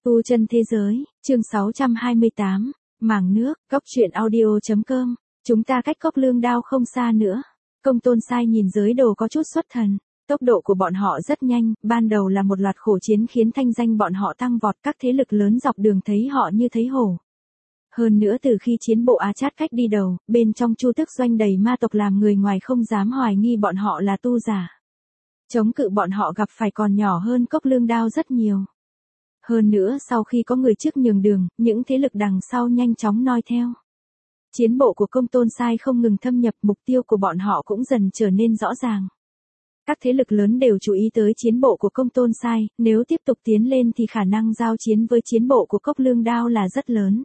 Tu chân thế giới, chương 628, màng nước, cốc truyện audio.com, chúng ta cách Cốc Lương Đao không xa nữa. Công Tôn Sai nhìn giới đồ có chút xuất thần, tốc độ của bọn họ rất nhanh, ban đầu là một loạt khổ chiến khiến thanh danh bọn họ tăng vọt, các thế lực lớn dọc đường thấy họ như thấy hổ. Hơn nữa từ khi chiến bộ Á Chát cách đi đầu, bên trong Chu Tức Doanh đầy ma tộc làm người ngoài không dám hoài nghi bọn họ là tu giả. Chống cự bọn họ gặp phải còn nhỏ hơn Cốc Lương Đao rất nhiều. Hơn nữa sau khi có người trước nhường đường, những thế lực đằng sau nhanh chóng noi theo. Chiến bộ của Công Tôn Sai không ngừng thâm nhập, mục tiêu của bọn họ cũng dần trở nên rõ ràng. Các thế lực lớn đều chú ý tới chiến bộ của Công Tôn Sai, nếu tiếp tục tiến lên thì khả năng giao chiến với chiến bộ của Cốc Lương Đao là rất lớn.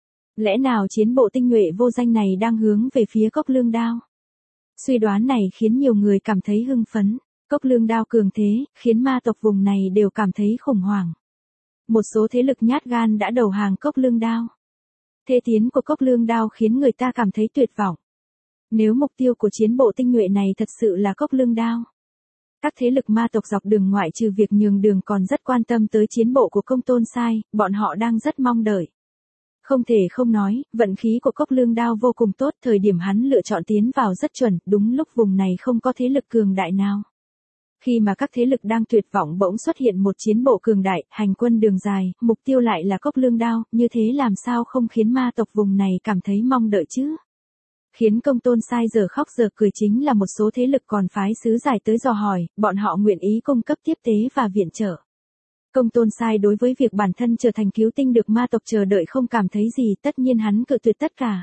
Lẽ nào chiến bộ tinh nhuệ vô danh này đang hướng về phía Cốc Lương Đao? Suy đoán này khiến nhiều người cảm thấy hưng phấn. Cốc Lương Đao cường thế, khiến ma tộc vùng này đều cảm thấy khủng hoảng. Một số thế lực nhát gan đã đầu hàng Cốc Lương Đao. Thế tiến của Cốc Lương Đao khiến người ta cảm thấy tuyệt vọng. Nếu mục tiêu của chiến bộ tinh nhuệ này thật sự là Cốc Lương Đao, các thế lực ma tộc dọc đường ngoại trừ việc nhường đường còn rất quan tâm tới chiến bộ của Công Tôn Sai, bọn họ đang rất mong đợi. Không thể không nói, vận khí của Cốc Lương Đao vô cùng tốt, thời điểm hắn lựa chọn tiến vào rất chuẩn, đúng lúc vùng này không có thế lực cường đại nào. Khi mà các thế lực đang tuyệt vọng bỗng xuất hiện một chiến bộ cường đại, hành quân đường dài, mục tiêu lại là Cốc Lương Đao, như thế làm sao không khiến ma tộc vùng này cảm thấy mong đợi chứ? Khiến Công Tôn Sai giờ khóc giờ cười chính là một số thế lực còn phái sứ giải tới dò hỏi, bọn họ nguyện ý cung cấp tiếp tế và viện trợ. Công Tôn Sai đối với việc bản thân trở thành cứu tinh được ma tộc chờ đợi không cảm thấy gì, tất nhiên hắn cự tuyệt tất cả.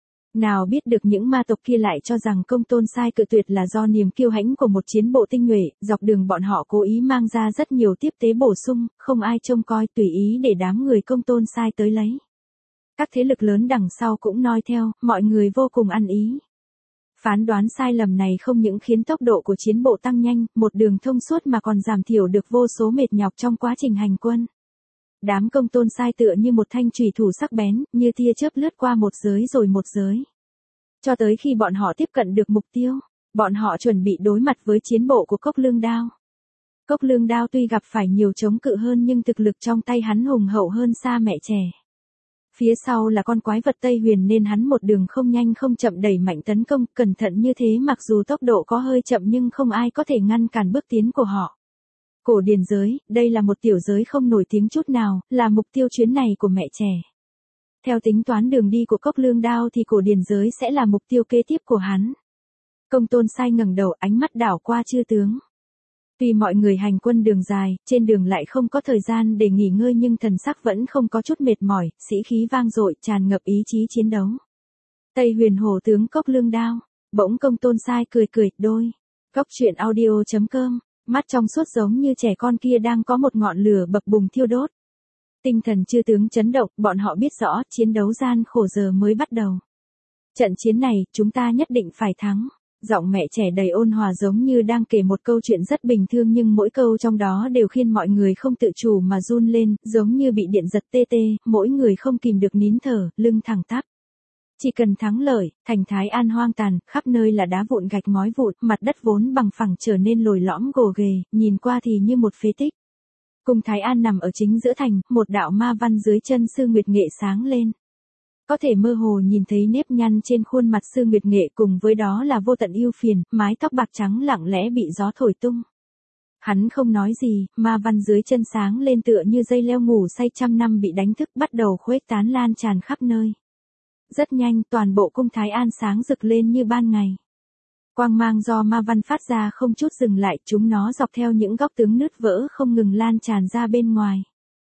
Nào biết được những ma tộc kia lại cho rằng Công Tôn Sai cự tuyệt là do niềm kiêu hãnh của một chiến bộ tinh nhuệ, dọc đường bọn họ cố ý mang ra rất nhiều tiếp tế bổ sung, không ai trông coi, tùy ý để đám người Công Tôn Sai tới lấy. Các thế lực lớn đằng sau cũng noi theo, mọi người vô cùng ăn ý. Phán đoán sai lầm này không những khiến tốc độ của chiến bộ tăng nhanh, một đường thông suốt mà còn giảm thiểu được vô số mệt nhọc trong quá trình hành quân. Đám Công Tôn Sai tựa như một thanh chùy thủ sắc bén, như tia chớp lướt qua một giới rồi một giới. Cho tới khi bọn họ tiếp cận được mục tiêu, bọn họ chuẩn bị đối mặt với chiến bộ của Cốc Lương Đao. Cốc Lương Đao tuy gặp phải nhiều chống cự hơn nhưng thực lực trong tay hắn hùng hậu hơn xa mẹ trẻ. Phía sau là con quái vật Tây Huyền nên hắn một đường không nhanh không chậm đẩy mạnh tấn công, cẩn thận như thế mặc dù tốc độ có hơi chậm nhưng không ai có thể ngăn cản bước tiến của họ. Cổ điển giới, đây là một tiểu giới không nổi tiếng chút nào, là mục tiêu chuyến này của mẹ trẻ. Theo tính toán đường đi của Cốc Lương Đao thì cổ điển giới sẽ là mục tiêu kế tiếp của hắn. Công Tôn Sai ngẩng đầu, ánh mắt đảo qua chư tướng. Tuy mọi người hành quân đường dài, trên đường lại không có thời gian để nghỉ ngơi nhưng thần sắc vẫn không có chút mệt mỏi, sĩ khí vang dội, tràn ngập ý chí chiến đấu. Tây Huyền Hổ tướng Cốc Lương Đao, bỗng Công Tôn Sai cười cười, đôi. Cốc truyện audio.com, mắt trong suốt giống như trẻ con kia đang có một ngọn lửa bập bùng thiêu đốt. Tinh thần chư tướng chấn động, bọn họ biết rõ, chiến đấu gian khổ giờ mới bắt đầu. Trận chiến này, chúng ta nhất định phải thắng. Giọng mẹ trẻ đầy ôn hòa giống như đang kể một câu chuyện rất bình thường nhưng mỗi câu trong đó đều khiến mọi người không tự chủ mà run lên, giống như bị điện giật tê tê, mỗi người không kìm được nín thở, lưng thẳng tắp. Chỉ cần thắng lợi, thành Thái An hoang tàn, khắp nơi là đá vụn gạch ngói vụn, mặt đất vốn bằng phẳng trở nên lồi lõm gồ ghề, nhìn qua thì như một phế tích. Cung Thái An nằm ở chính giữa thành, một đạo ma văn dưới chân Sư Nguyệt Nghệ sáng lên. Có thể mơ hồ nhìn thấy nếp nhăn trên khuôn mặt Sư Nguyệt Nghệ cùng với đó là vô tận ưu phiền, mái tóc bạc trắng lặng lẽ bị gió thổi tung. Hắn không nói gì, ma văn dưới chân sáng lên tựa như dây leo ngủ say trăm năm bị đánh thức bắt đầu khuếch tán lan tràn khắp nơi. Rất nhanh toàn bộ cung Thái An sáng rực lên như ban ngày. Quang mang do ma văn phát ra không chút dừng lại, chúng nó dọc theo những góc tướng nứt vỡ không ngừng lan tràn ra bên ngoài.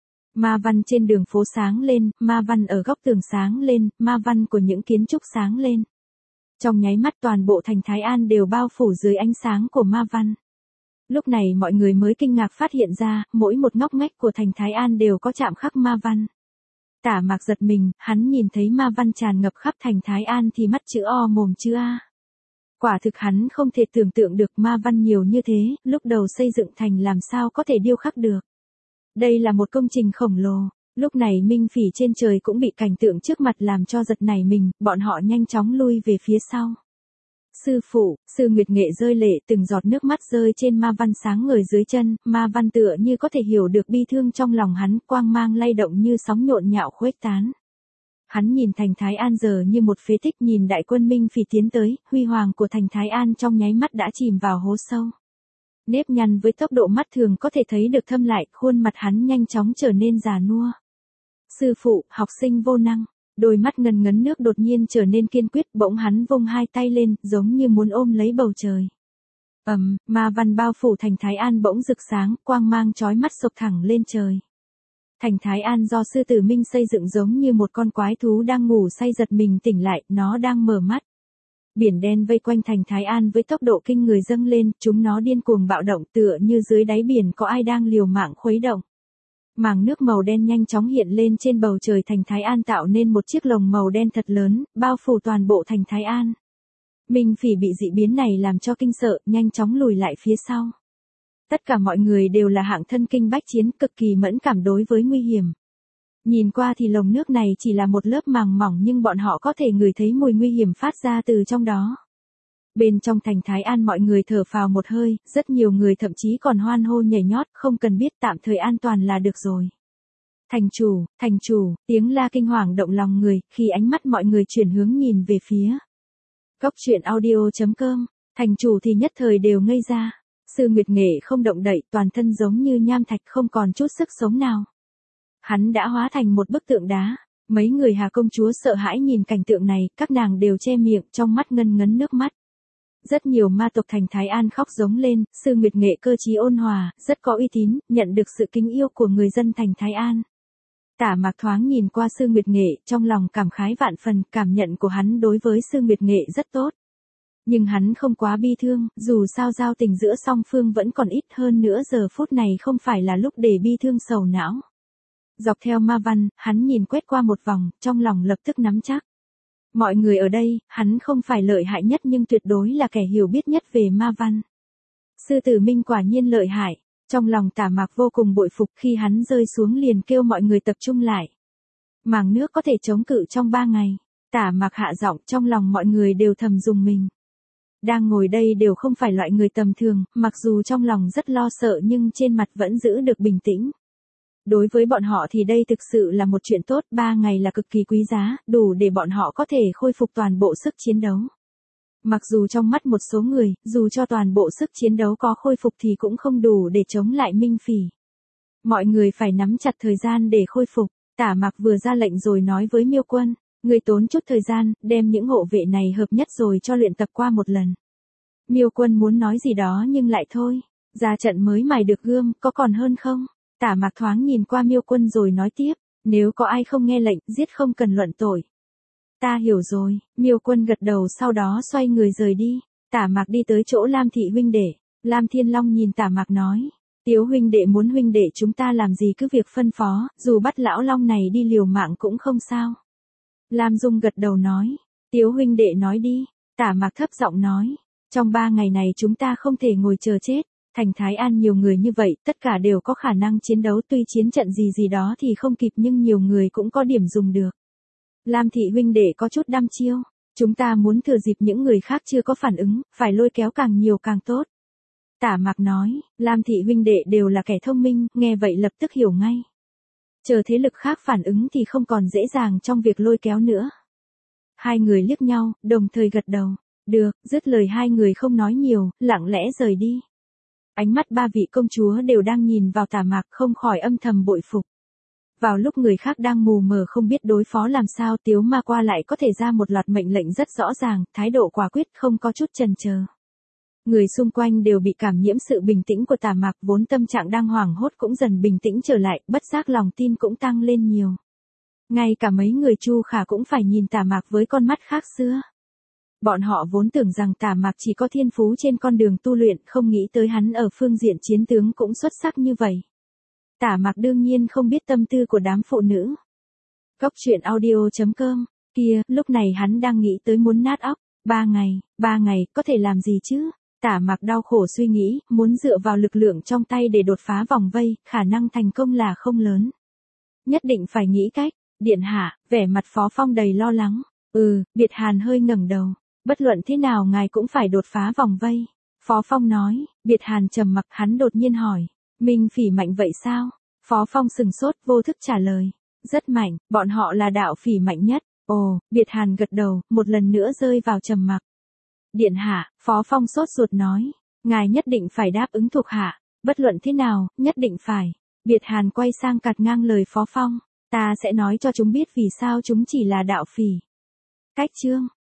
Ma văn trên đường phố sáng lên, ma văn ở góc tường sáng lên, ma văn của những kiến trúc sáng lên. Trong nháy mắt toàn bộ thành Thái An đều bao phủ dưới ánh sáng của ma văn. Lúc này mọi người mới kinh ngạc phát hiện ra, mỗi một ngóc ngách của thành Thái An đều có chạm khắc ma văn. Tả Mạc giật mình, hắn nhìn thấy ma văn tràn ngập khắp thành Thái An thì mắt chữ O mồm chữ A. Quả thực hắn không thể tưởng tượng được ma văn nhiều như thế, lúc đầu xây dựng thành làm sao có thể điêu khắc được. Đây là một công trình khổng lồ, lúc này Minh Phỉ trên trời cũng bị cảnh tượng trước mặt làm cho giật nảy mình, bọn họ nhanh chóng lui về phía sau. Sư phụ, Sư Nguyệt Nghệ rơi lệ, từng giọt nước mắt rơi trên Ma Văn sáng ngời dưới chân, Ma Văn tựa như có thể hiểu được bi thương trong lòng hắn, quang mang lay động như sóng nhộn nhạo khuếch tán. Hắn nhìn thành Thái An giờ như một phế tích, nhìn đại quân Minh Phỉ tiến tới, huy hoàng của thành Thái An trong nháy mắt đã chìm vào hố sâu. Nếp nhăn với tốc độ mắt thường có thể thấy được thâm lại, khuôn mặt hắn nhanh chóng trở nên già nua. Sư phụ, học sinh vô năng. Đôi mắt ngần ngấn nước đột nhiên trở nên kiên quyết, bỗng hắn vung hai tay lên, giống như muốn ôm lấy bầu trời. Ma văn bao phủ thành Thái An bỗng rực sáng, quang mang chói mắt sộc thẳng lên trời. Thành Thái An do sư tử Minh xây dựng giống như một con quái thú đang ngủ say giật mình tỉnh lại, nó đang mở mắt. Biển đen vây quanh thành Thái An với tốc độ kinh người dâng lên, chúng nó điên cuồng bạo động tựa như dưới đáy biển có ai đang liều mạng khuấy động. Màng nước màu đen nhanh chóng hiện lên trên bầu trời thành Thái An tạo nên một chiếc lồng màu đen thật lớn, bao phủ toàn bộ thành Thái An. Minh Phỉ bị dị biến này làm cho kinh sợ, nhanh chóng lùi lại phía sau. Tất cả mọi người đều là hạng thân kinh bách chiến, cực kỳ mẫn cảm đối với nguy hiểm. Nhìn qua thì lồng nước này chỉ là một lớp màng mỏng nhưng bọn họ có thể ngửi thấy mùi nguy hiểm phát ra từ trong đó. Bên trong thành Thái An mọi người thở phào một hơi, rất nhiều người thậm chí còn hoan hô nhảy nhót, không cần biết, tạm thời an toàn là được rồi. Thành chủ, tiếng la kinh hoàng động lòng người, khi ánh mắt mọi người chuyển hướng nhìn về phía Cốc truyện audio.com, thành chủ thì nhất thời đều ngây ra. Sư Nguyệt Nghệ không động đậy, toàn thân giống như nham thạch, không còn chút sức sống nào. Hắn đã hóa thành một bức tượng đá. Mấy người Hà công chúa sợ hãi nhìn cảnh tượng này, các nàng đều che miệng, trong mắt ngân ngấn nước mắt. Rất nhiều ma tộc thành Thái An khóc giống lên, Sư Nguyệt Nghệ cơ trí ôn hòa, rất có uy tín, nhận được sự kính yêu của người dân thành Thái An. Tả Mạc thoáng nhìn qua Sư Nguyệt Nghệ, trong lòng cảm khái vạn phần, cảm nhận của hắn đối với Sư Nguyệt Nghệ rất tốt. Nhưng hắn không quá bi thương, dù sao giao tình giữa song phương vẫn còn ít, hơn nữa giờ phút này không phải là lúc để bi thương sầu não. Dọc theo ma văn, hắn nhìn quét qua một vòng, trong lòng lập tức nắm chắc. Mọi người ở đây, hắn không phải lợi hại nhất nhưng tuyệt đối là kẻ hiểu biết nhất về ma văn. Sư tử Minh quả nhiên lợi hại, trong lòng Tả Mạc vô cùng bội phục, khi hắn rơi xuống liền kêu mọi người tập trung lại. Màng nước có thể chống cự trong 3 ngày, Tả Mạc hạ giọng, trong lòng mọi người đều thầm rùng mình. Đang ngồi đây đều không phải loại người tầm thường, mặc dù trong lòng rất lo sợ nhưng trên mặt vẫn giữ được bình tĩnh. Đối với bọn họ thì đây thực sự là một chuyện tốt, 3 ngày là cực kỳ quý giá, đủ để bọn họ có thể khôi phục toàn bộ sức chiến đấu. Mặc dù trong mắt một số người, dù cho toàn bộ sức chiến đấu có khôi phục thì cũng không đủ để chống lại Minh Phỉ. Mọi người phải nắm chặt thời gian để khôi phục. Tả Mạc vừa ra lệnh rồi nói với Miêu Quân, người tốn chút thời gian, đem những hộ vệ này hợp nhất rồi cho luyện tập qua một lần. Miêu Quân muốn nói gì đó nhưng lại thôi, ra trận mới mài được gươm, có còn hơn không? Tả Mạc thoáng nhìn qua Miêu Quân rồi nói tiếp, nếu có ai không nghe lệnh, giết không cần luận tội. Ta hiểu rồi, Miêu Quân gật đầu sau đó xoay người rời đi. Tả Mạc đi tới chỗ Lam Thị huynh đệ. Lam Thiên Long nhìn Tả Mạc nói, Tiếu huynh đệ muốn huynh đệ chúng ta làm gì cứ việc phân phó, dù bắt lão long này đi liều mạng cũng không sao. Lam Dung gật đầu nói, Tiếu huynh đệ nói đi. Tả Mạc thấp giọng nói, trong 3 ngày này chúng ta không thể ngồi chờ chết. Thành Thái An nhiều người như vậy, tất cả đều có khả năng chiến đấu, tuy chiến trận gì đó thì không kịp nhưng nhiều người cũng có điểm dùng được. Lam Thị huynh đệ có chút đăm chiêu, chúng ta muốn thừa dịp những người khác chưa có phản ứng, phải lôi kéo càng nhiều càng tốt. Tả Mạc nói, Lam Thị huynh đệ đều là kẻ thông minh, nghe vậy lập tức hiểu ngay. Chờ thế lực khác phản ứng thì không còn dễ dàng trong việc lôi kéo nữa. Hai người liếc nhau, đồng thời gật đầu. Được, dứt lời hai người không nói nhiều, lặng lẽ rời đi. Ánh mắt 3 vị công chúa đều đang nhìn vào Tả Mạc, không khỏi âm thầm bội phục. Vào lúc người khác đang mù mờ không biết đối phó làm sao, Tiếu Ma Qua lại có thể ra một loạt mệnh lệnh rất rõ ràng, thái độ quả quyết, không có chút chần chờ. Người xung quanh đều bị cảm nhiễm sự bình tĩnh của Tả Mạc, vốn tâm trạng đang hoảng hốt cũng dần bình tĩnh trở lại, bất giác lòng tin cũng tăng lên nhiều. Ngay cả mấy người Chu Khả cũng phải nhìn Tả Mạc với con mắt khác xưa. Bọn họ vốn tưởng rằng Tả Mạc chỉ có thiên phú trên con đường tu luyện, không nghĩ tới hắn ở phương diện chiến tướng cũng xuất sắc như vậy. Tả Mạc đương nhiên không biết tâm tư của đám phụ nữ. Cốc truyện audio.com, kia, lúc này hắn đang nghĩ tới muốn nát óc. 3 ngày, có thể làm gì chứ? Tả Mạc đau khổ suy nghĩ, muốn dựa vào lực lượng trong tay để đột phá vòng vây, khả năng thành công là không lớn. Nhất định phải nghĩ cách. Điện hạ, vẻ mặt Phó Phong đầy lo lắng. Biệt Hàn hơi ngẩng đầu. Bất luận thế nào ngài cũng phải đột phá vòng vây. Phó Phong nói, Biệt Hàn trầm mặc, hắn đột nhiên hỏi, Minh Phỉ mạnh vậy sao? Phó Phong sừng sốt, vô thức trả lời, rất mạnh, bọn họ là đạo phỉ mạnh nhất. Ồ, Biệt Hàn gật đầu, một lần nữa rơi vào trầm mặc. Điện hạ, Phó Phong sốt ruột nói, ngài nhất định phải đáp ứng thuộc hạ, bất luận thế nào, nhất định phải. Biệt Hàn quay sang cắt ngang lời Phó Phong, ta sẽ nói cho chúng biết vì sao chúng chỉ là đạo phỉ. Cách chương